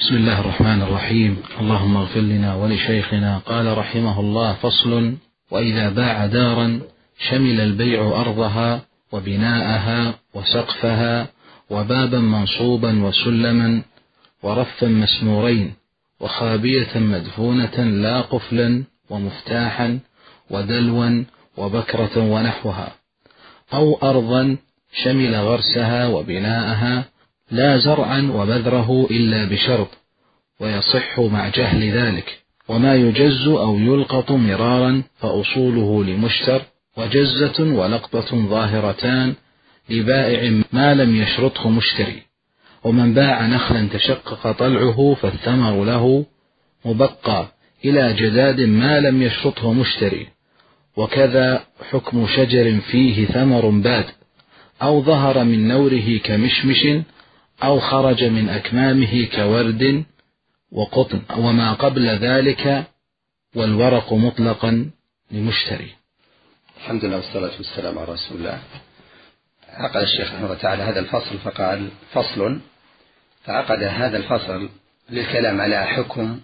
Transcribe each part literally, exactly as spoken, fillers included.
بسم الله الرحمن الرحيم. اللهم اغفر لنا ولشيخنا. قال رحمه الله: فصل: وإذا باع دارا شمل البيع أرضها وبناءها وسقفها وبابا منصوبا وسلما ورفا مسمورين وخابية مدفونة لا قفلا ومفتاحا ودلوا وبكرة ونحوها، أو أرضا شمل غرسها وبناءها لا زرعا وبذره إلا بشرط، ويصح مع جهل ذلك. وما يجز أو يلقط مرارا فأصوله لمشتر، وجزة ولقطة ظاهرتان لبائع ما لم يشرطه مشتري. ومن باع نخلا تشقق طلعه فالثمر له مبقى إلى جداد ما لم يشرطه مشتري. وكذا حكم شجر فيه ثمر باد أو ظهر من نوره كمشمش أو خرج من أكمامه كورد وقطن، وما قبل ذلك والورق مطلقا لمشتري. الحمد لله والصلاة والسلام على رسول الله. عقد الشيخ رحمه الله تعالى هذا الفصل فقال: فصل. فعقد هذا الفصل للكلام على حكم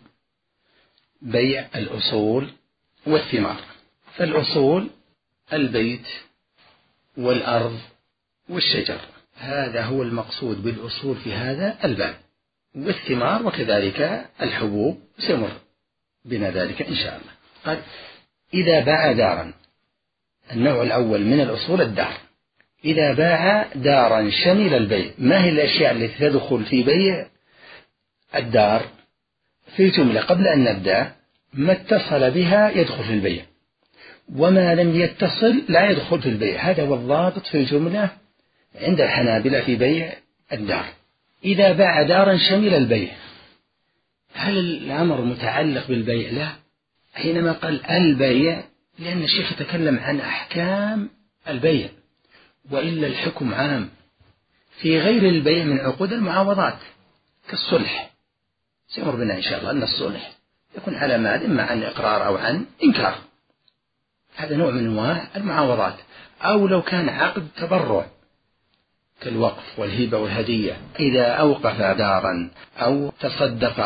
بيع الأصول والثمار. فالأصول البيت والأرض والشجر، هذا هو المقصود بالأصول في هذا الباب، والثمار وكذلك الحبوب سيمر بنا ذلك إن شاء الله. قال: إذا باع دارا، النوع الأول من الأصول الدار. إذا باع دارا شمل البيع. ما هي الأشياء التي تدخل في بيع الدار؟ في جملة قبل أن نبدأ: ما اتصل بها يدخل في البيع، وما لم يتصل لا يدخل في البيع. هذا هو الضابط في الجملة عند الحنابلة في بيع الدار. إذا باع دارا شمل البيع، هل الأمر متعلق بالبيع؟ لا. حينما قال البيع لأن الشيخ يتكلم عن أحكام البيع، وإلا الحكم عام في غير البيع من عقود المعاوضات كالصلح. سيمر بنا إن شاء الله أن الصلح يكون على مال إما عن إقرار أو عن إنكار، هذا نوع من أنواع المعاوضات. أو لو كان عقد تبرع كالوقف والهبة والهدية، إذا أوقف دارا أو تصدق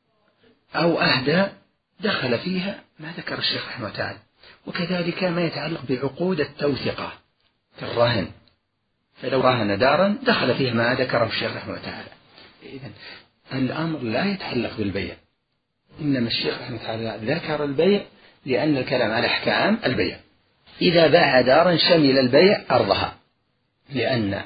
أو أهدى دخل فيها ما ذكر الشيخ رحمه الله تعالى. وكذلك ما يتعلق بعقود التوثقة كالرهن، فلو رهن دارا دخل فيها ما ذكره الشيخ رحمه الله تعالى. إذن الأمر لا يتعلق بالبيع، إنما الشيخ رحمه الله تعالى ذكر البيع لأن الكلام على أحكام البيع. إذا باع دارا شمل البيع أرضها، لأن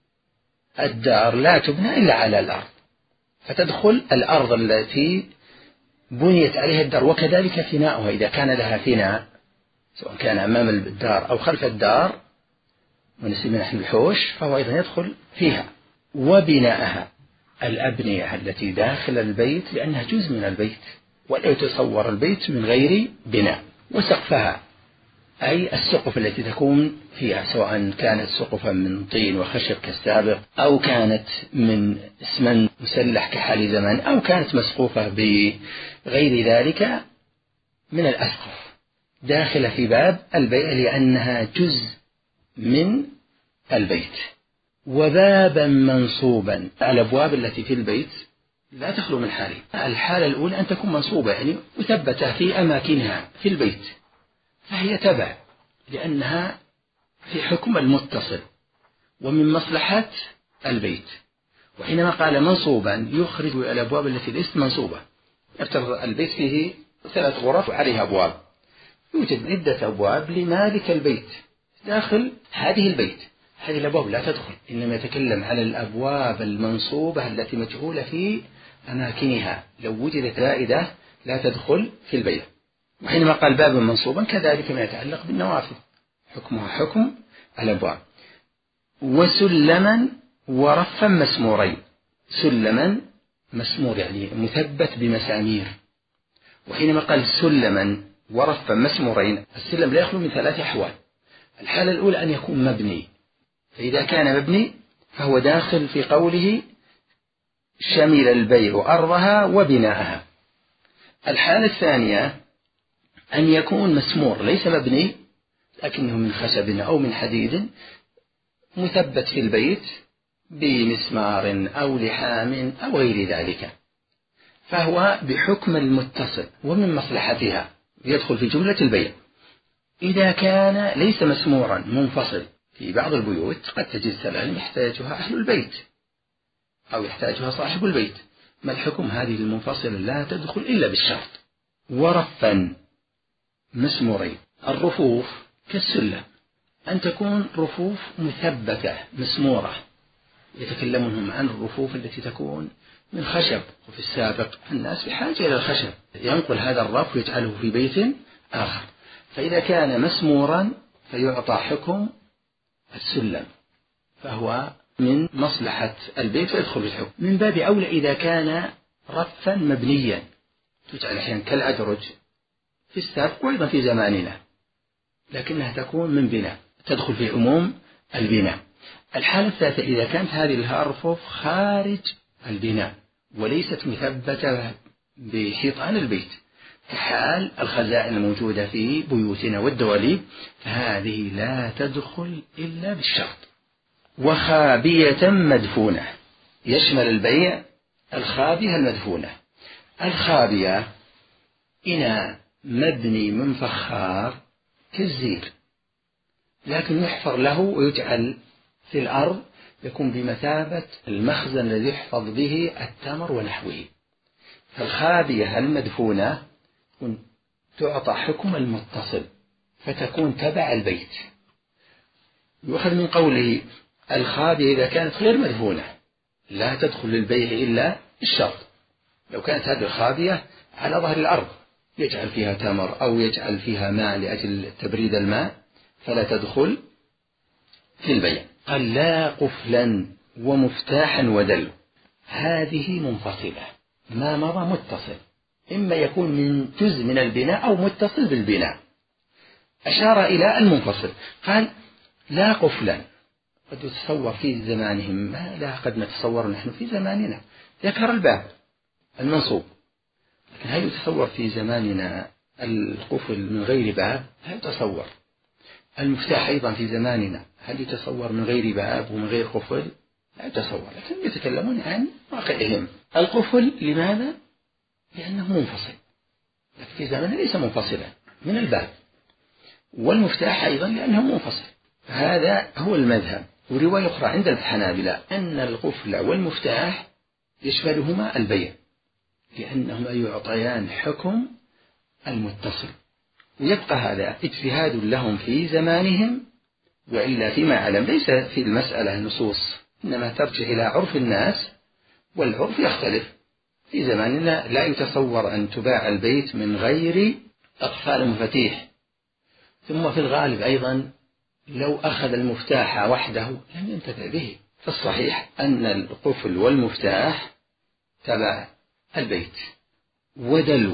الدار لا تبنى إلا على الأرض، فتدخل الأرض التي بنيت عليها الدار، وكذلك فناؤها إذا كان لها فناء سواء كان أمام الدار أو خلف الدار ونسميه نحن الحوش، فهو أيضا يدخل فيها. وبناءها، الأبنية التي داخل البيت لأنها جزء من البيت، ولا يتصور البيت من غير بناء. وسقفها، أي السقف التي تكون فيها، سواء كانت سقفا من طين وخشب كالسابق، أو كانت من اسمنت مسلح كحال زمان، أو كانت مسقوفة بغير ذلك من الأسقف، داخلة في باب البيع لأنها جزء من البيت. وبابا منصوبا، الأبواب التي في البيت لا تخلو من حالين. الحالة الأولى أن تكون منصوبة يعني مثبتة في أماكنها في البيت، فهي تبع لأنها في حكم المتصل ومن مصلحة البيت. وحينما قال منصوبا يخرج الأبواب التي ليست منصوبة. يفترض البيت فيه ثلاث غرف وعليها أبواب، يوجد عدة أبواب لمالك البيت داخل هذه البيت، هذه الأبواب لا تدخل، إنما يتكلم على الأبواب المنصوبة التي مجهولة في أماكنها، لو وجدت زائدة لا تدخل في البيت. وحينما قال بابا منصوبا كذلك ما يتعلق بالنوافذ حكمها حكم الأبواب. وسلما ورفا مسمورين، سلما مسمور يعني مثبت بمسامير. وحينما قال سلما ورفا مسمورين، السلم لا يخلو من ثلاث أحوال. الحالة الأولى أن يكون مبني، فإذا كان مبني فهو داخل في قوله شمل البيع أرضها وبناءها. الحالة الثانية أن يكون مسمور ليس مبني لكنه من خشب أو من حديد مثبت في البيت بمسمار أو لحام أو غير ذلك. فهو بحكم المتصل ومن مصلحتها يدخل في جملة البيع. إذا كان ليس مسمورا منفصل، في بعض البيوت قد تجد سلالم يحتاجها أهل البيت أو يحتاجها صاحب البيت، ما الحكم؟ هذه المنفصلة لا تدخل إلا بالشرط. ورفا مسمورين، الرفوف كالسلة أن تكون رفوف مثبتة مسمورة، يتكلمون عن الرفوف التي تكون من خشب، وفي السابق الناس بحاجة إلى الخشب، ينقل هذا الرف ويجعله في بيت آخر، فإذا كان مسمورا فيعطى حكم السلم، فهو من مصلحة البيت فيدخل الحكم. من باب أولى إذا كان رفا مبنيا، تجعل أحيانا كالأدرج في السابق وأيضا في زماننا، لكنها تكون من بناء تدخل في عموم البناء. الحالة الثالثة إذا كانت هذه الأرفف خارج البناء وليست مثبتة بحيطان البيت، كحال الخزائن الموجودة في بيوتنا والدواليب، فهذه لا تدخل إلا بالشرط. وخابية مدفونة، يشمل البيع الخابية المدفونة. الخابية إناء مبني من فخار كالزير، لكن يحفر له ويجعل في الأرض، يكون بمثابة المخزن الذي يحفظ به التمر ونحوه. فالخابية المدفونة تعطى حكم المتصل فتكون تبع البيت. يؤخذ من قوله الخابية إذا كانت غير مدفونة لا تدخل للبيع إلا الشرط. لو كانت هذه الخابية على ظهر الأرض يجعل فيها تمر أو يجعل فيها ماء لأجل تبريد الماء فلا تدخل في البيع. قال لا قفلا ومفتاحا ودلو، هذه منفصلة، ما مضى متصل، إما يكون من جزء من البناء أو متصل بالبناء. أشار إلى المنفصل، قال لا قفلا، قد يتصور في زمانهم ما لا قد نتصور نحن في زماننا، ذكر الباب المنصوب، لكن هل يتصور في زماننا القفل من غير باب؟ لا يتصور. المفتاح أيضا في زماننا هل يتصور من غير باب ومن غير قفل؟ لا يتصور، لكن يتكلمون عن واقعهم. القفل لماذا؟ لأنه منفصل، لكن في زماننا ليس منفصلا من الباب. والمفتاح أيضا لأنه منفصل. هذا هو المذهب. ورواية أخرى عند الحنابلة أن القفل والمفتاح يشملهما البيع، لأنهما يعطيان حكم المتصل. ويبقى هذا اجتهاد لهم في زمانهم، وإلا فيما أعلم ليس في المسألة نصوص، إنما ترجع إلى عرف الناس، والعرف يختلف. في زماننا لا يتصور أن تباع البيت من غير أقفال مفاتيح، ثم في الغالب أيضا لو أخذ المفتاح وحده لم ينتفع به. فالصحيح أن القفل والمفتاح تبع البيت. ودلو،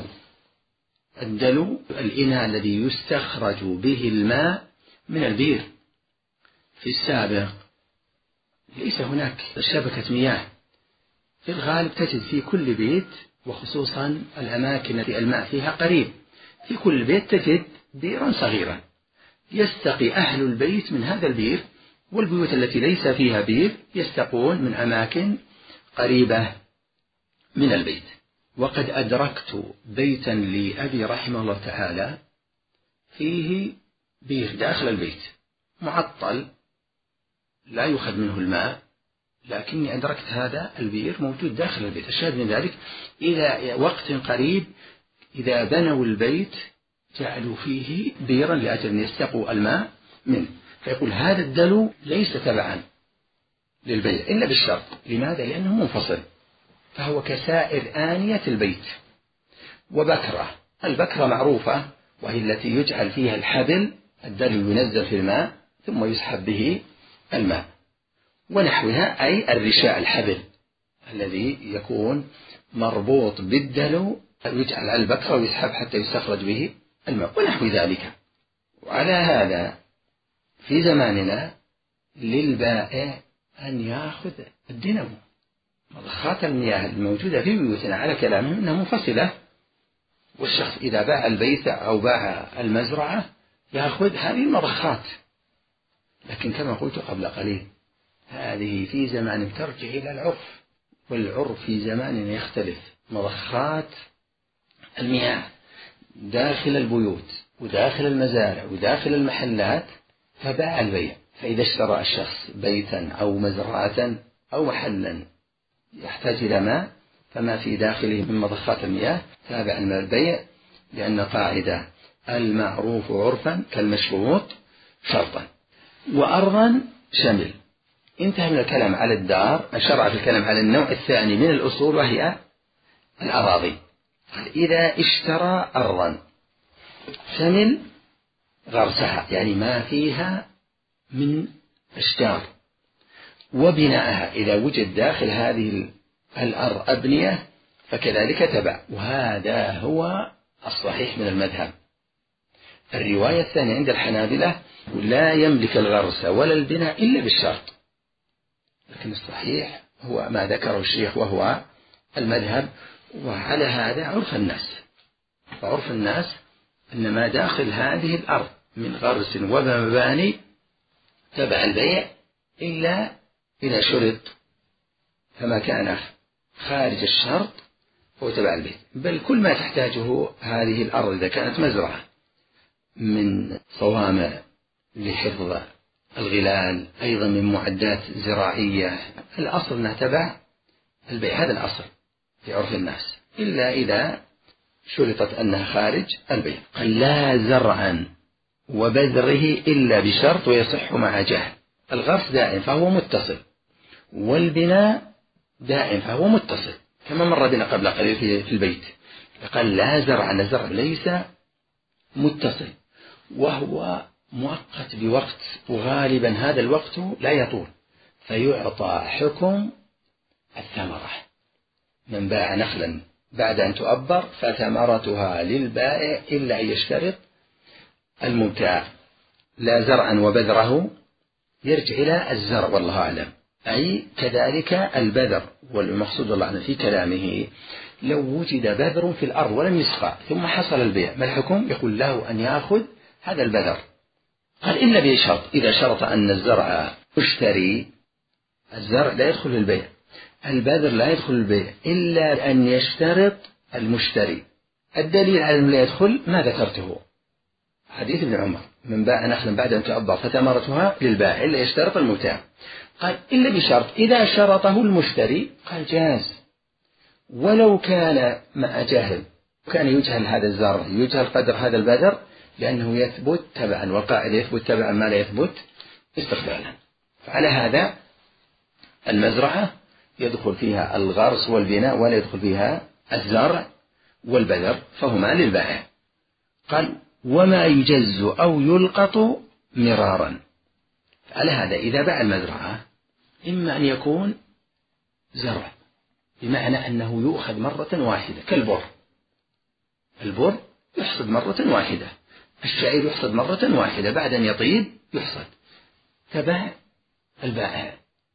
الدلو الإناء الذي يستخرج به الماء من البير. في السابق ليس هناك شبكة مياه، في الغالب تجد في كل بيت، وخصوصا الأماكن التي الماء فيها قريب، في كل بيت تجد بيرا صغيرا يستقي أهل البيت من هذا البير، والبيوت التي ليس فيها بير يستقون من أماكن قريبة من البيت. وقد أدركت بيتا لأبي رحمه الله تعالى فيه بير داخل البيت معطل لا يؤخذ منه الماء، لكني أدركت هذا البير موجود داخل البيت. الشاهد من ذلك إلى وقت قريب إذا بنوا البيت جعلوا فيه بيرا لأجل أن يستقوا الماء منه. فيقول هذا الدلو ليس تبعا للبيع إلا بالشرط. لماذا؟ لأنه منفصل، فهو كسائر آنية البيت. وبكرة، البكرة معروفة وهي التي يجعل فيها الحبل، الدلو ينزل في الماء ثم يسحب به الماء، ونحوها أي الرشاء، الحبل الذي يكون مربوط بالدلو يجعل على البكرة ويسحب حتى يستخرج به الماء ونحو ذلك. وعلى هذا في زماننا للبائع أن يأخذ الدينامو، مضخات المياه الموجودة في بيوتنا على كلامهم أنها منفصلة، والشخص إذا باع البيت أو باع المزرعة يأخذ هذه المضخات. لكن كما قلت قبل قليل هذه في زمان ترجع إلى العرف، والعرف في زماننا يختلف. مضخات المياه داخل البيوت وداخل المزارع وداخل المحلات تبع البيع. فإذا اشترى الشخص بيتا أو مزرعة أو محلا يحتاج إلى ماء، فما في داخله من مضخات المياه تابع البيع، لأن قاعدة المعروف عرفا كالمشروط شرطا. وأرضا شمل. انتهى من الكلام على الدار، شرع في الكلام على النوع الثاني من الأصول وهي الأراضي. إذا اشترى أرضا شمل غرسها، يعني ما فيها من أشجار، وبناءها إذا وجد داخل هذه الأرض أبنية فكذلك تبع. وهذا هو الصحيح من المذهب. الرواية الثانية عند الحنابلة لا يملك الغرس ولا البناء إلا بالشرط، لكن الصحيح هو ما ذكره الشيخ وهو المذهب. وعلى هذا عرف الناس، فعرف الناس أن ما داخل هذه الأرض من غرس ومباني تبع البيع إلا إذا شرط، فما كان خارج الشرط هو تبع البيع. بل كل ما تحتاجه هذه الأرض إذا كانت مزرعة من صوامع لحفظ الغلال، أيضا من معدات زراعية، الأصل أنها تبع البيع. هذا الأصل في عرف الناس، إلا إذا شرطت أنها خارج البيع. قال لا زرعا وبذره إلا بشرط ويصح مع جهل. الغرس دائم فهو متصل، والبناء دائم فهو متصل، كما مر بنا قبل قليل في البيت. قال لا زرعا، الزرع ليس متصل وهو مؤقت بوقت، وغالبا هذا الوقت لا يطول، فيعطى حكم الثمرة. من باع نخلا بعد أن تؤبر فثمرتها للبائع إلا أن يشترط المبتاع. لا زرعا وبذره يرجع إلى الزرع والله أعلم، أي كذلك البذر. والمقصود الله أعلم في كلامه لو وجد بذر في الأرض ولم يسقى ثم حصل البيع، ما الحكم؟ يقول له أن يأخذ هذا البذر. قال إلا بشرط، إذا شرط أن الزرع مشتري، الزرع لا يدخل البيع، البذر لا يدخل البيع إلا أن يشترط المشتري. الدليل على أنه لا يدخل ما ذكرته، حديث ابن عمر: من باع نخلا بعد أن تؤبر فثمرتها للبائع إلا يشترط المبتاع. قال إلا بشرط، إذا شرطه المشتري قال جاز، ولو كان مع جهل، كان يجهل هذا الزرع، يجهل قدر هذا البذر، لأنه يثبت تبعا، والقاعدة يثبت تبعا ما لا يثبت استقلالا. فعلى هذا المزرعة يدخل فيها الغرس والبناء ولا يدخل فيها الزرع والبذر، فهما للبائع. قال وما يجز أو يلقط مرارا. على هذا إذا باع المزرعة إما أن يكون زرع، بمعنى أنه يؤخذ مرة واحدة كالبر، البر يحصد مرة واحدة، الشعير يحصد مرة واحدة، بعد أن يطيب يحصد، تبع البائع.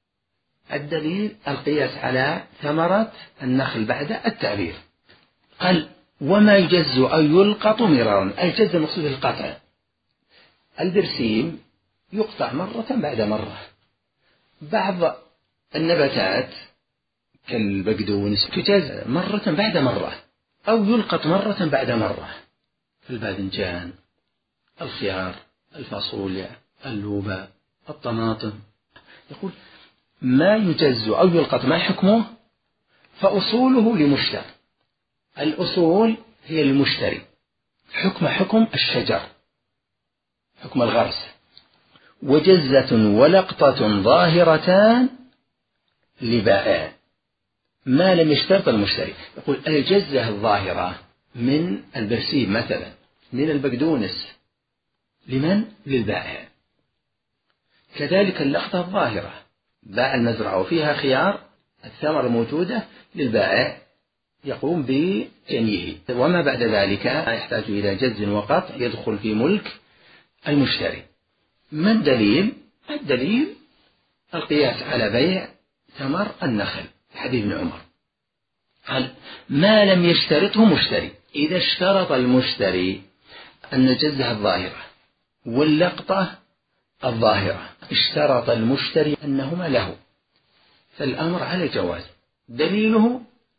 الدليل القياس على ثمرة النخل بعد التعبير. قال وما يجز أو يلقط مرارا. الجز المقصود القطع. البرسيم يقطع مرة بعد مرة. بعض النباتات كالبقدونس تجز مرة بعد مرة، أو يلقط مرة بعد مرة، الباذنجان، الخيار، الفاصوليا، اللوبا، الطماطم. يقول ما يجز أو يلقط ما حكمه؟ فأصوله لمشتري. الأصول هي المشتري، حكم حكم الشجر، حكم الغرس. وجزة ولقطة ظاهرتان لبائع ما لم يشترط المشتري. يقول الجزة الظاهرة من البرسيم مثلا، من البقدونس، لمن؟ للبائع. كذلك اللقطة الظاهرة، باع المزرعة وفيها خيار، الثمرة موجودة، للبائع يقوم بجنيه، وما بعد ذلك يحتاج إلى جز وقطع يدخل في ملك المشتري. ما الدليل؟ الدليل القياس على بيع ثمر النخل، حديث ابن عمر. قال ما لم يشترطه مشتري. إذا اشترط المشتري أن الجزة الظاهرة واللقطة الظاهرة، اشترط المشتري أنهما له، فالأمر على الجواز دليله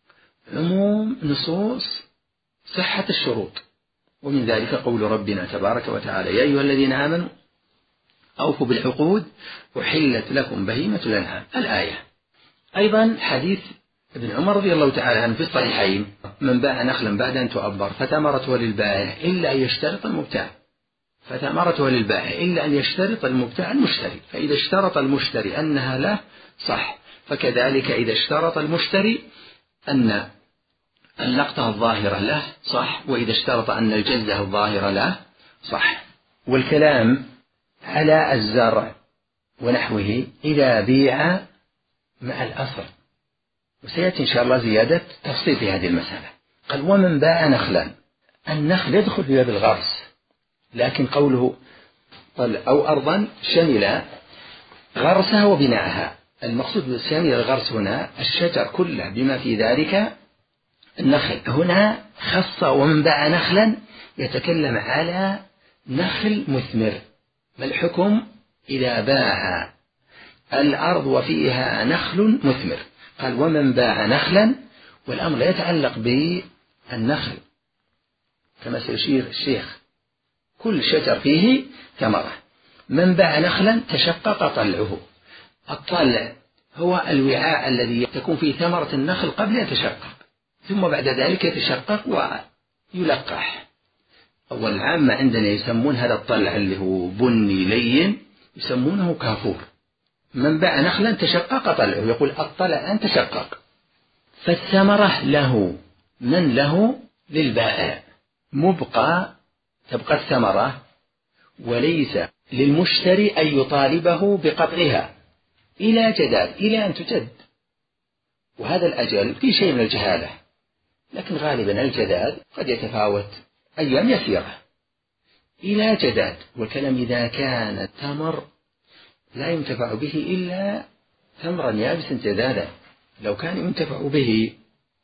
عموم نصوص صحة الشروط، ومن ذلك قول ربنا تبارك وتعالى: يا أيها الذين آمنوا أوفوا بالعقود أحلت لكم بهيمة الأنعام، الآية. أيضا حديث ابن عمر رضي الله تعالى عنه في الصحيحين: من باع نخلا بعد أن تؤبر فثمرته للبائع إلا أن يشترط المبتاع فثمرته للبائع إلا أن يشترط المبتاع المشتري، فإذا اشترط المشتري أنها له صح، فكذلك إذا اشترط المشتري أن اللقطة الظاهرة له صح، وإذا اشترط أن الجزة الظاهرة له صح. والكلام على الزرع ونحوه إذا بيع مع الأصل، وسيأتي إن شاء الله زيادة تفصيل في هذه المسألة. قال: ومن باع نخلا، النخل يدخل في باب الغرس، لكن قوله أو أرضا شمل غرسها وبناءها. المقصود بشمل الغرس هنا الشجر كله بما في ذلك النخل. هنا خص ومن باع نخلا يتكلم على نخل مثمر. ما الحكم إذا باع الأرض وفيها نخل مثمر؟ قال: ومن باع نخلا، والأمر لا يتعلق بالنخل كما سيشير الشيخ، كل شجر فيه ثمرة. من باع نخلا تشقق طلعه. الطلع هو الوعاء الذي تكون فيه ثمرة النخل قبل أن يتشقق، ثم بعد ذلك يتشقق ويلقح. أول العامة عندنا يسمون هذا الطلع اللي هو بني لين يسمونه كافور. من باع نخلا تشقق طلعه، يقول الطلع أن تشقق، فالثمرة له. من له؟ للبائع. مبقى تبقى الثمرة، وليس للمشتري أن يطالبه بقطعها إلى جداد، إلى أن تجد. وهذا الأجل في شيء من الجهالة، لكن غالبا الجداد قد يتفاوت أيام يسيرة إلى جداد. والكلام إذا كان التمر لا ينتفع به إلا تمرا يابسا جدادا، لو كان ينتفع به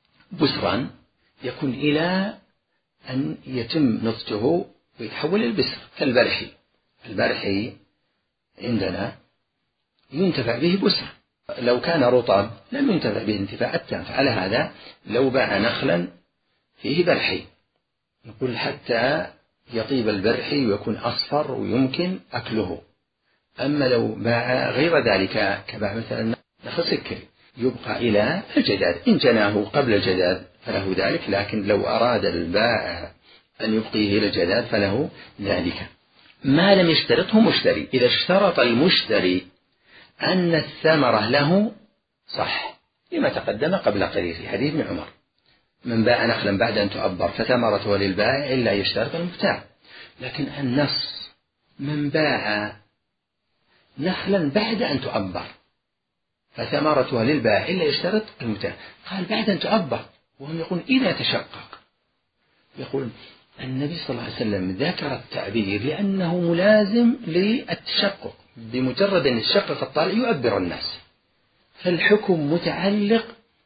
بسرا يكون إلى أن يتم نضجه ويتحول البسر كالبرحي. البرحي عندنا ينتفع به بسر، لو كان رطب لم ينتفع به انتفاع التام. فعلى هذا لو باع نخلا فيه برحي نقول حتى يطيب البرحي ويكون أصفر ويمكن أكله. أما لو باع غير ذلك كباع مثلا نخل سكري يبقى إلى الجداد، إن جناه قبل الجداد فله ذلك، لكن لو أراد البائع أن يبقيه إلى الجداد فله ذلك. ما لم يشترطه مشتري. إذا اشترط المشتري أن الثمرة له صح، لما تقدم قبل قليل في حديث ابن عمر: من باع نخلا بعد أن تؤبر فثمرته للبائع إلا يشترط المبتاع. لكن النص من باع نخلا بعد أن تؤبر فثمرتها للبائع إلا يشترط المبتاع، قال بعد أن تؤبر، وهم يقول إذا تشقق. يقول النبي صلى الله عليه وسلم ذكر التعبير لأنه ملازم للتشقق، بمجرد أن يتشقق الطالع يؤبر الناس، فالحكم متعلق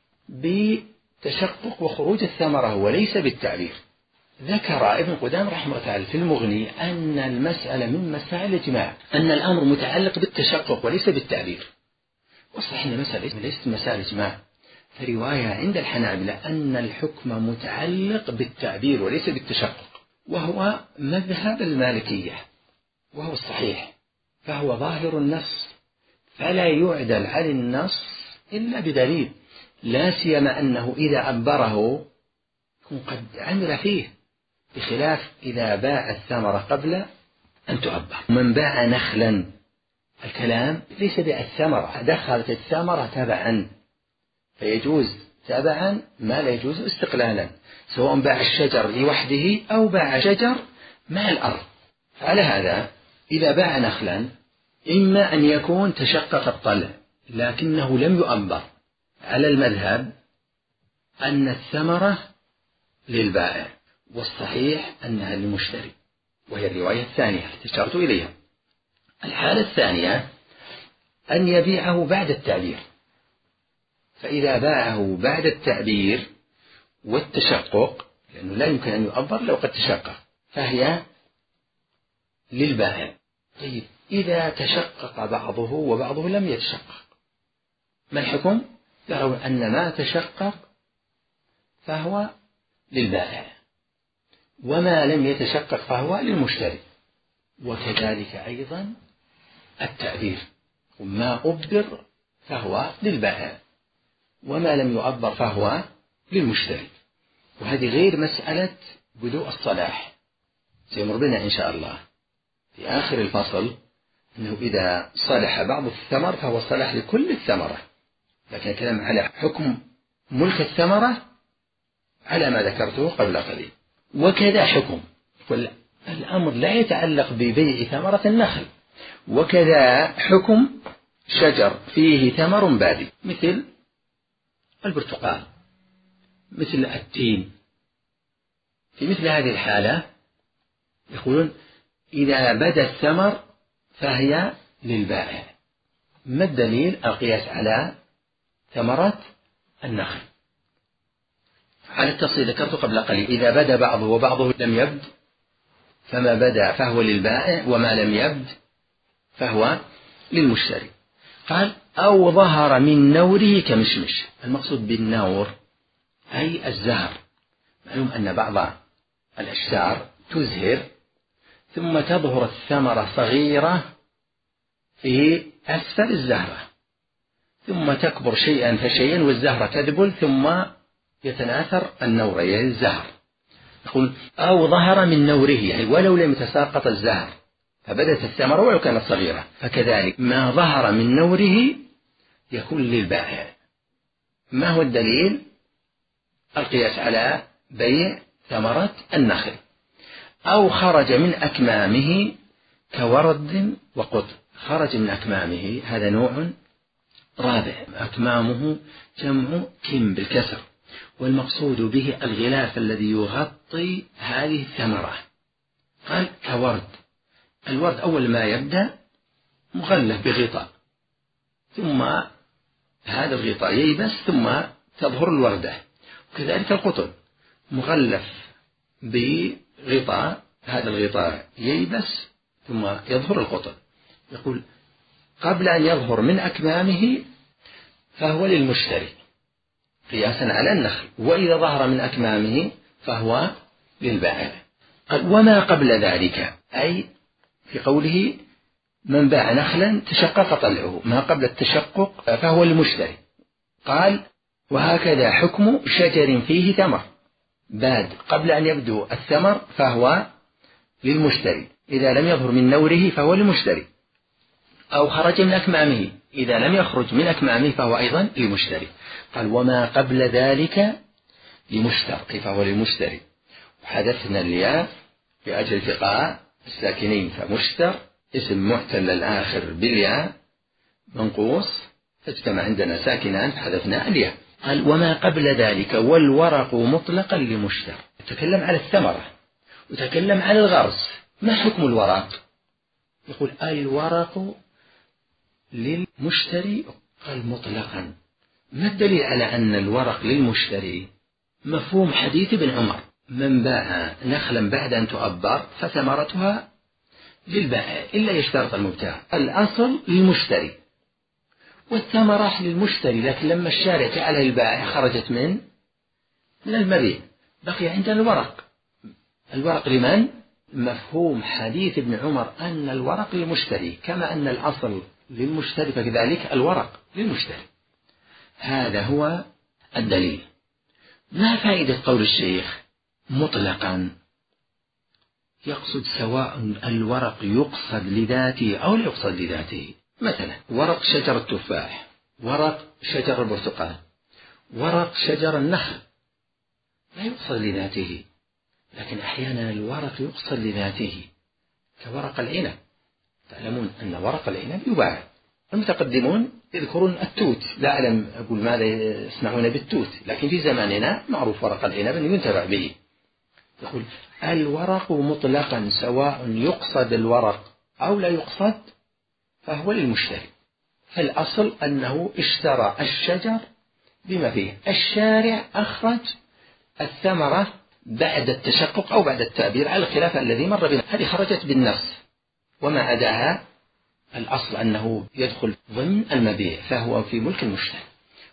بتشقق وخروج الثمرة وليس بالتعبير. ذكر ابن قدامة رحمه الله تعالى في المغني أن المسألة من مسائل الإجماع، أن الأمر متعلق بالتشقق وليس بالتعبير. والصحيح أن المسألة ليست مسائل إجماع، فرواية عند الحنابلة أن الحكم متعلق بالتعبير وليس بالتشقق، وهو مذهب المالكية وهو الصحيح، فهو ظاهر النص فلا يعدل عن النص إلا بدليل، لا سيما أنه إذا أبره يكون قد عمل فيه، بخلاف إذا باع الثمرة قبل أن تؤبر. من باع نخلا الكلام ليس بالثمرة، دخلت الثمرة تبعا، فيجوز تبعا ما لا يجوز استقلالا، سواء باع الشجر لوحده أو باع شجر مع الأرض. فعلى هذا إذا باع نخلا إما أن يكون تشقق الطلع لكنه لم يؤبر، على المذهب أن الثمرة للبائع، والصحيح أنها للمشتري، وهي الرواية الثانية التي أشرت إليها. الحالة الثانية أن يبيعه بعد التعبير، فإذا باعه بعد التعبير والتشقق، لأنه لا يمكن أن يؤبر لو قد تشقق، فهي للبائع. طيب إذا تشقق بعضه وبعضه لم يتشقق ما الحكم؟ يرون أن ما تشقق فهو للبائع، وما لم يتشقق فهو للمشتري. وكذلك أيضا التعبير، ما أبر فهو للبائع، وما لم يعبر فهو للمشتري. وهذه غير مسألة بدوء الصلاح، سيمر بنا إن شاء الله في آخر الفصل أنه إذا صلح بعض الثمر فهو صلاح لكل الثمرة، لكن الكلام على حكم ملك الثمرة على ما ذكرته قبل قليل. وكذا حكم الأمر لا يتعلق ببيع ثمرة النخل، وكذا حكم شجر فيه ثمر بادي مثل البرتقال، مثل التين. في مثل هذه الحالة يقولون إذا بدا الثمر فهي للبائع. ما الدليل؟ القياس على ثمرة النخل على التفصيل ذكرته قبل قليل. إذا بدا بعضه وبعضه لم يبد فما بدا فهو للبائع، وما لم يبد فهو للمشتري. قال أو ظهر من نوره كمشمش. المقصود بالنور أي الزهر. معلوم أن بعض الأشجار تزهر ثم تظهر الثمرة صغيرة في أسفل الزهرة، ثم تكبر شيئا فشيئا والزهرة تذبل ثم يتناثر النور يعني الزهر. يقول أو ظهر من نوره يعني ولو لم يتساقط الزهر فبدت الثمرة ولو كانت صغيرة، فكذلك ما ظهر من نوره يكون للبائع. ما هو الدليل؟ القياس على بيع ثمرة النخل. أو خرج من أكمامه كورد وقطن. خرج من أكمامه هذا نوع رابع. أكمامه جمع كم بالكسر، والمقصود به الغلاف الذي يغطي هذه الثمرة. قال كورد. الورد أول ما يبدأ مغلف بغطاء، ثم هذا الغطاء ييبس ثم تظهر الوردة. وكذلك القطن مغلف بغطاء، هذا الغطاء ييبس ثم يظهر القطن. يقول قبل أن يظهر من أكمامه فهو للمشتري قياسا على النخل، وإذا ظهر من أكمامه فهو للبائع. قال وما قبل ذلك أي في قوله من باع نخلا تشقق طلعه، ما قبل التشقق فهو للمشتري. قال وهكذا حكم شجر فيه ثمر باد قبل أن يبدو الثمر فهو للمشتري، إذا لم يظهر من نوره فهو للمشتري. أو خرج من أكمامه، إذا لم يخرج من أكمامه فهو أيضا للمشتري. قال وما قبل ذلك لمشتر فهو للمشتري. وحذفنا الياء لأجل التقاء الساكنين، فمشتر اسم معتل الآخر بالياء منقوص فاجتمع عندنا ساكنان فحذفنا الياء. قال وما قبل ذلك والورق مطلقا لمشتر. يتكلم على الثمرة وتكلم على الغرس. ما حكم الورق؟ يقول الورق للمشتري. قال مطلقا. ما الدليل على أن الورق للمشتري؟ مفهوم حديث ابن عمر من باع نخلا بعد أن تؤبر فثمرتها للبائع إلا يشترط المبتاع. الأصل للمشتري والثمرة للمشتري، لكن لما الشارع جعلها للبائع خرجت من من المبيع، بقي عندنا الورق. الورق لمن؟ مفهوم حديث ابن عمر أن الورق للمشتري، كما أن الأصل للمشتري فكذلك الورق للمشتري. هذا هو الدليل. ما فائدة قول الشيخ مطلقا؟ يقصد سواء الورق يقصد لذاته أو لا يقصد لذاته. مثلا ورق شجر التفاح، ورق شجر البرتقال، ورق شجر النخل لا يقصد لذاته، لكن أحيانا الورق يقصد لذاته كورق العنب. تعلمون أن ورق العنب يباع. المتقدمون يذكرون التوت، لا أعلم أقول ماذا يسمعون بالتوت، لكن في زماننا معروف ورق العنب أن ينتفع به. يقول الورق مطلقا سواء يقصد الورق أو لا يقصد فهو للمشتري. فالأصل أنه اشترى الشجر بما فيه. الشارع أخرج الثمرة بعد التشقق أو بعد التعبير على الخلاف الذي مر بنا، هذه خرجت بالنص، وما عداها الأصل أنه يدخل ضمن المبيع فهو في ملك المشتري.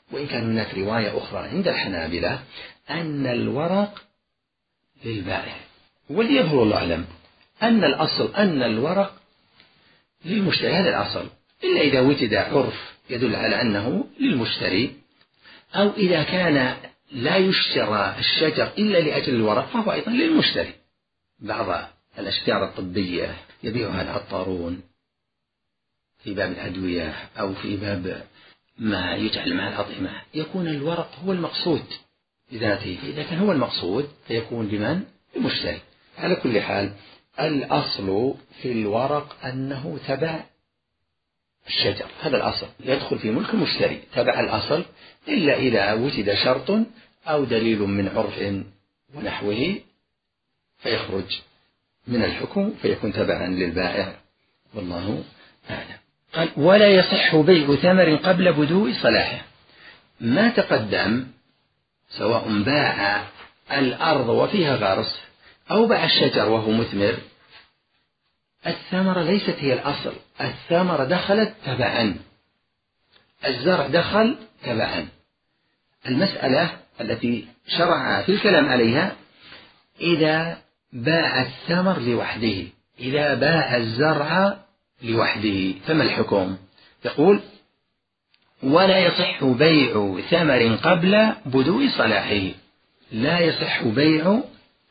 وإن كان هناك رواية أخرى عند الحنابلة أن الورق للبائع، واللي يظهر الله أعلم أن الأصل أن الورق للمشتري، هذا الأصل، إلا إذا وجد عرف يدل على أنه للمشتري، أو إذا كان لا يشترى الشجر إلا لأجل الورق فهو أيضا للمشتري. بعض الأشجار الطبية يبيعها العطارون في باب الأدوية أو في باب ما يجعل مع الأطعمة، يكون الورق هو المقصود بذاته، إذا كان هو المقصود فيكون لمن؟ للمشتري. على كل حال الأصل في الورق أنه تبع الشجر، هذا الأصل يدخل في ملك المشتري تبع الأصل، إلا إذا وجد شرط أو دليل من عرف ونحوه فيخرج من الحكم فيكون تبعا للبائع، والله أعلم. قال ولا يصح بيع ثمر قبل بدوء صلاحه. ما تقدم سواء باع الأرض وفيها غرس أو باع الشجر وهو مثمر، الثمرة ليست هي الأصل، الثمرة دخلت تبعا، الزرع دخل تبعا. المسألة التي شرع في الكلام عليها إذا باع الثمر لوحده، إذا باع الزرع لوحده فما الحكم؟ يقول ولا يصح بيع ثمر قبل بدوء صلاحه. لا يصح بيع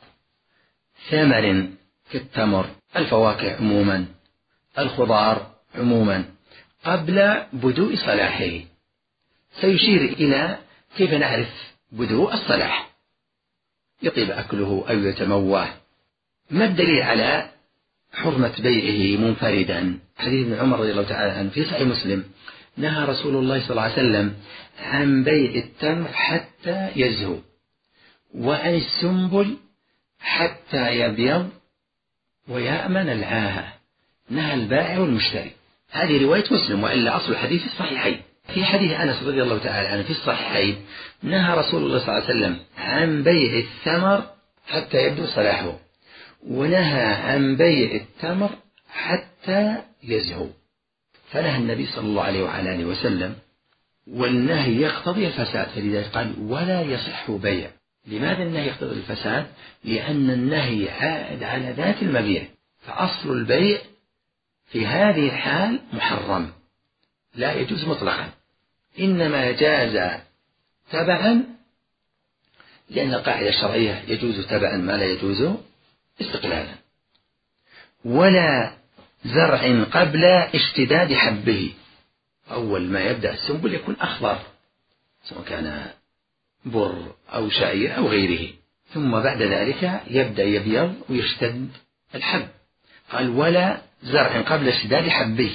ثمر كالتمر، الفواكه عموما، الخضار عموما، قبل بدوء صلاحه. سيشير إلى كيف نعرف بدوء الصلاح، يطيب أكله أو يتموه. ما الدليل على حرمة بيعه منفردا؟ حديث ابن عمر رضي الله تعالى عنه في صحيح مسلم نهى رسول الله صلى الله عليه وسلم عن بيع التمر حتى يزهو، وعن السنبل حتى يبيض ويأمن العاهة. نهى البائع والمشتري. هذه رواية مسلم، وإلا أصل الحديث في الصحيحين. في حديث أنس رضي الله تعالى عنه في الصحيحين نهى رسول الله صلى الله عليه وسلم عن بيع الثمر حتى يبدو صلاحه، ونهى عن بيع التمر حتى يزهو. فنهى النبي صلى الله عليه وعلى آله وسلم، والنهي يقتضي الفساد، فلذلك قال ولا يصح بيع. لماذا النهي يقتضي الفساد؟ لأن النهي عائد على ذات المبيع، فأصل البيع في هذه الحال محرم لا يجوز مطلقا، إنما جاز تبعا، لأن القاعدة الشرعية يجوز تبعا ما لا يجوز استقلالا. ولا زرع قبل اشتداد حبه، أول ما يبدأ السنبل يكون أخضر سواء كان بر أو شعير أو غيره، ثم بعد ذلك يبدأ يبيض ويشتد الحب. قال ولا زرع قبل اشتداد حبه،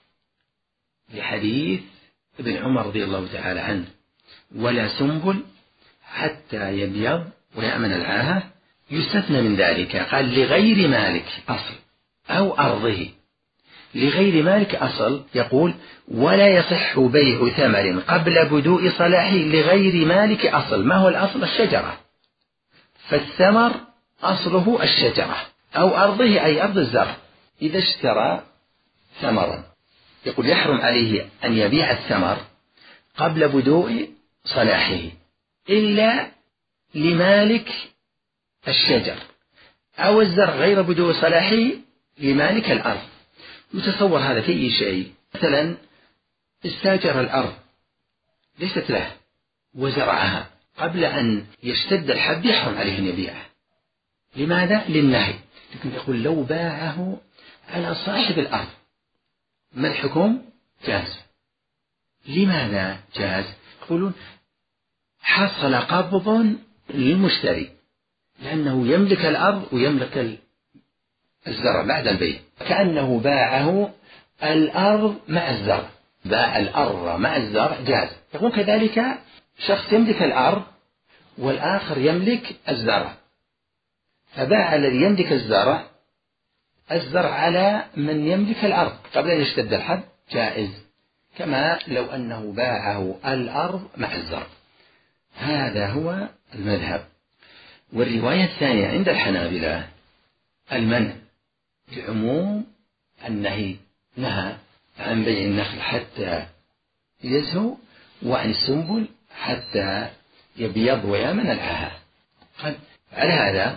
لحديث ابن عمر رضي الله تعالى عنه ولا سنبل حتى يبيض ويأمن العاهة. يستثنى من ذلك قال لغير مالك أصل أو أرضه. لغير مالك أصل يقول ولا يصح بيع ثمر قبل بدوء صلاحه لغير مالك أصل. ما هو الأصل؟ الشجرة، فالثمر أصله الشجرة أو أرضه أي أرض الزرع. إذا اشترى ثمرا يقول يحرم عليه أن يبيع الثمر قبل بدوء صلاحه إلا لمالك الشجر، أو الزرع غير بدوء صلاحه لمالك الأرض. يتصور هذا في أي شيء، مثلا استاجر الأرض ليست له وزرعها قبل أن يشتد الحب يحرم عليه أن يبيعها. لماذا؟ للنهي. لكن يقول لو باعه على صاحب الأرض ما الحكم؟ جاز. لماذا جاز؟ يقولون حصل قبض للمشتري لأنه يملك الأرض ويملك الزرع بعد البيع، كأنه باعه الأرض مع الزرع، باع الأرض مع الزرع جاز. يقول كذلك شخص يملك الأرض والآخر يملك الزرع، فباع الذي يملك الزرع الزرع على من يملك الأرض قبل أن يشتد الحب، جائز، كما لو أنه باعه الأرض مع الزرع. هذا هو المذهب. والرواية الثانية عند الحنابلة المنع لعموم النهي، نهى عن بيع النخل حتى يزهو وعن السنبل حتى يبيض ويامن العاهة. قال على هذا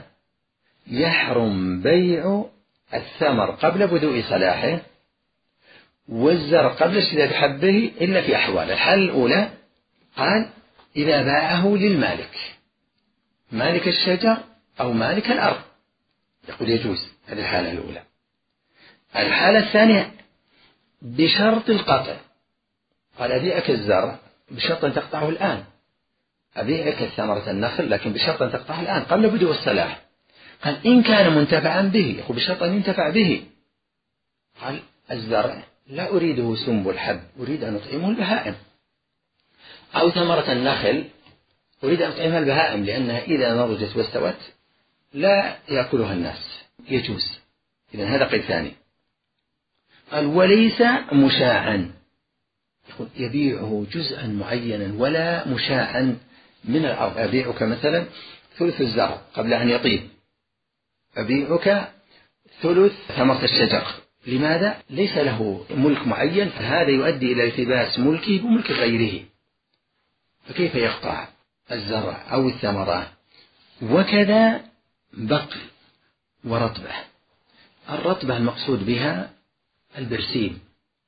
يحرم بيع الثمر قبل بدوء صلاحه والزرع قبل اشتداد حبه إلا في أحوال. الحالة الأولى قال إذا باعه للمالك، مالك الشجر أو مالك الأرض، يقول يجوز. هذه الحالة الأولى. الحالة الثانية بشرط القطع، قال أبيعك الزرع بشرط أن تقطعه الآن، أبيعك ثمرة النخل لكن بشرط أن تقطعه الآن قبل بدء الصلاح. قال إن كان منتفعا به، يقول بشرط أن ينتفع به. قال الزرع لا أريده سنبل حب، أريد أن أطعمه البهائم، أو ثمرة النخل أريد أن أطعمها البهائم لأنها إذا نضجت واستوت لا يأكلها الناس، يجوز. إذن هذا قيد ثاني. قال وليس مشاعا، يقول يبيعه جزءا معينا ولا مشاعا من الأرض. أبيعك مثلا ثلث الزرع قبل أن يطيب، أبيعك ثلث ثمرة الشجر. لماذا؟ ليس له ملك معين، فهذا يؤدي إلى التباس ملكه بملك غيره، فكيف يقطع الزرع أو الثمرة؟ وكذا بقل ورطبة. الرطبة المقصود بها البرسيم،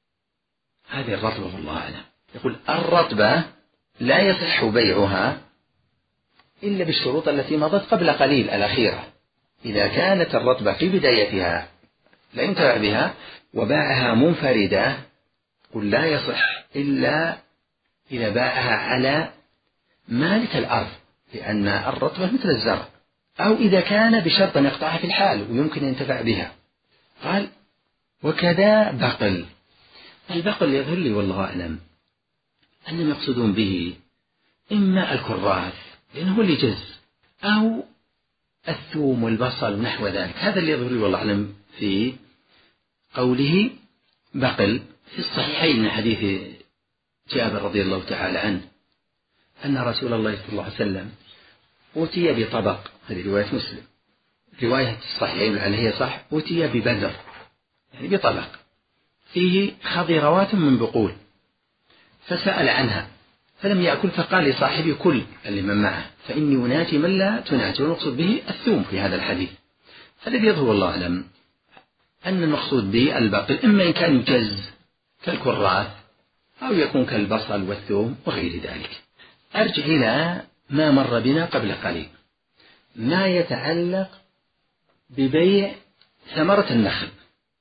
هذه الرطبة والله أعلم. يقول الرطبة لا يصح بيعها إلا بالشروط التي مضت قبل قليل الأخيرة. إذا كانت الرطبة في بدايتها لا ينتفع بها وباعها منفردة، قل لا يصح إلا إذا باعها على مالك الأرض، لأن الرطبة مثل الزرع، أو إذا كان بشرط أن يقطعها في الحال ويمكن أن ينتفع بها. قال وكذا بقل. البقل يظهر لي والله أعلم أنهم يقصدون به إما الكراث لأنه هو اللي جز، أو الثوم والبصل ونحو ذلك. هذا اللي يظهر لي والله أعلم في قوله بقل. في الصحيحين من حديث جابر رضي الله تعالى عنه أن رسول الله صلى الله عليه وسلم أوتي بطبق، هذه رواية مسلم، رواية الصحيحين لعل هي صح، أوتي ببذر يعني بطبق فيه خضروات من بقول، فسأل عنها فلم يأكل، فقال لصاحبي كل اللي من معه فإني أناجي من لا تناجي، ونقصد به الثوم في هذا الحديث. فالذي يظهر والله أعلم أن المقصود به البقل، إما إن كان يجز كالكراث أو يكون كالبصل والثوم وغير ذلك. أرجع إلى ما مر بنا قبل قليل، ما يتعلق ببيع ثمرة النخل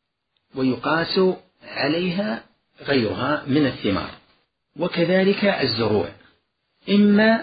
ويقاس عليها غيرها من الثمار، وكذلك الزروع، إما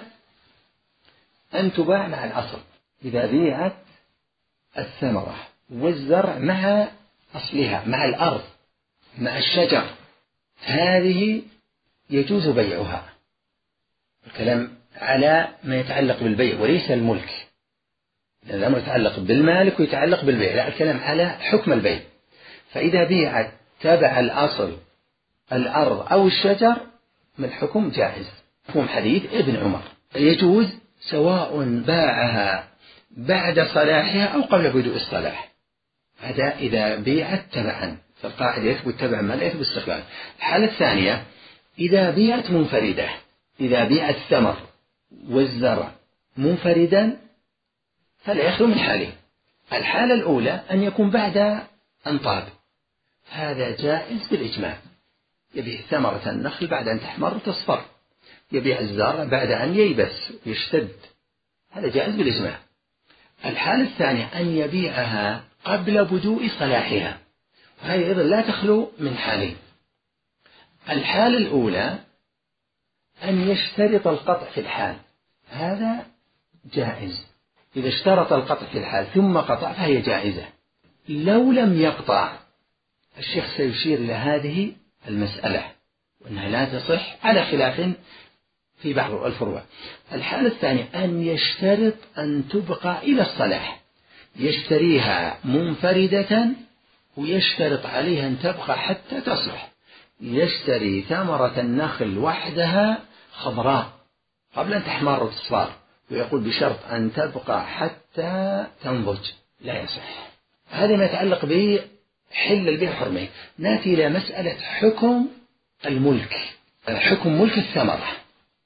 أن تباع مع الأصل. إذا بيعت الثمرة والزرع مع أصلها، مع الأرض، مع الشجر، هذه يجوز بيعها. الكلام على ما يتعلق بالبيع وليس الملك، لأن الأمر يتعلق بالمالك ويتعلق بالبيع، لا، الكلام على حكم البيع. فإذا بيعت تبع الأصل الأرض أو الشجر من الحكم جائز. مفهوم حديث ابن عمر يجوز سواء باعها بعد صلاحها أو قبل بدء الصلاح، هذا إذا بيعت تبعا، فالقاعدة يثبت تبعا ما لا يثبت استقلال. الحالة الثانية إذا بيعت منفردة، إذا بيعت الثمر والزرع منفردا فلا يخلو من حالين. الحالة الأولى أن يكون بعد أن طاب، هذا جائز بالإجماع، يبيع ثمرة النخل بعد أن تحمر وتصفر، يبيع الزرع بعد أن ييبس ويشتد، هذا جائز بالإجماع. الحالة الثانية أن يبيعها قبل بدوء صلاحها، وهذه أيضا لا تخلو من حالين. الحالة الأولى أن يشترط القطع في الحال، هذا جائز، إذا اشترط القطع في الحال ثم قطع فهي جائزة. لو لم يقطع، الشيخ سيشير إلى هذه المسألة وأنها لا تصح على خلاف في بعض الفروع. الحالة الثانية أن يشترط أن تبقى إلى الصلاح، يشتريها منفردة ويشترط عليها أن تبقى حتى تصلح، يشتري ثمرة النخل وحدها خضراء قبل أن تحمر وتصفر ويقول بشرط أن تبقى حتى تنضج، لا يصح. هذا ما يتعلق بحل البيع حرمه. نأتي إلى مسألة حكم الملك، حكم ملك الثمرة.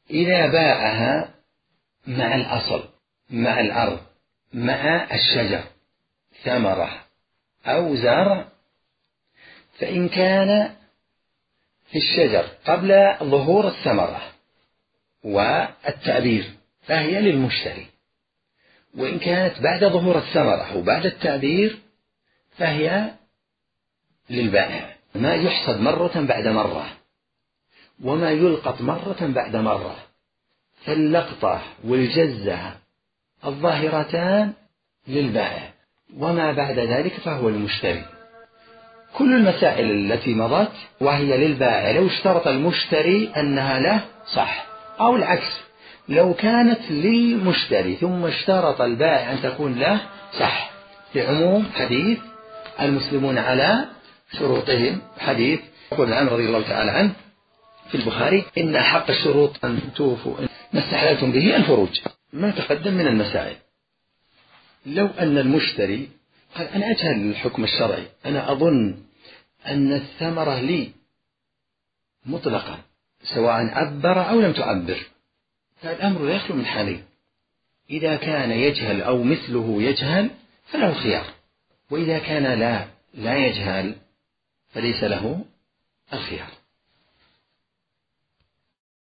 إذا باعها مع الأصل، مع الأرض، مع الشجر، ثمرة أو زرع، فإن كان في الشجر قبل ظهور الثمرة والتعبير فهي للمشتري، وإن كانت بعد ظهور الثمرة وبعد التعبير فهي للبائع. ما يحصد مرة بعد مرة وما يلقط مرة بعد مرة، فاللقطة والجزة الظاهرتان للبائع، وما بعد ذلك فهو للمشتري. كل المسائل التي مضت وهي للبائع لو اشترط المشتري أنها له صح، أو العكس لو كانت للمشتري ثم اشترط البائع أن تكون له صح، لعموم حديث المسلمون على شروطهم، حديث يقول عن رضي الله تعالى عنه في البخاري: إن أحق الشروط أن توفوا ما استحللتم به الفروج. ما تقدم من المسائل. لو أن المشتري قال: أنا أجهل الحكم الشرعي، أنا أظن أن الثمرة لي مطلقا سواء عبر أو لم تعبر، فالأمر يخلو من حالين: إذا كان يجهل أو مثله يجهل فله خيار، وإذا كان لا لا يجهل فليس له الخيار.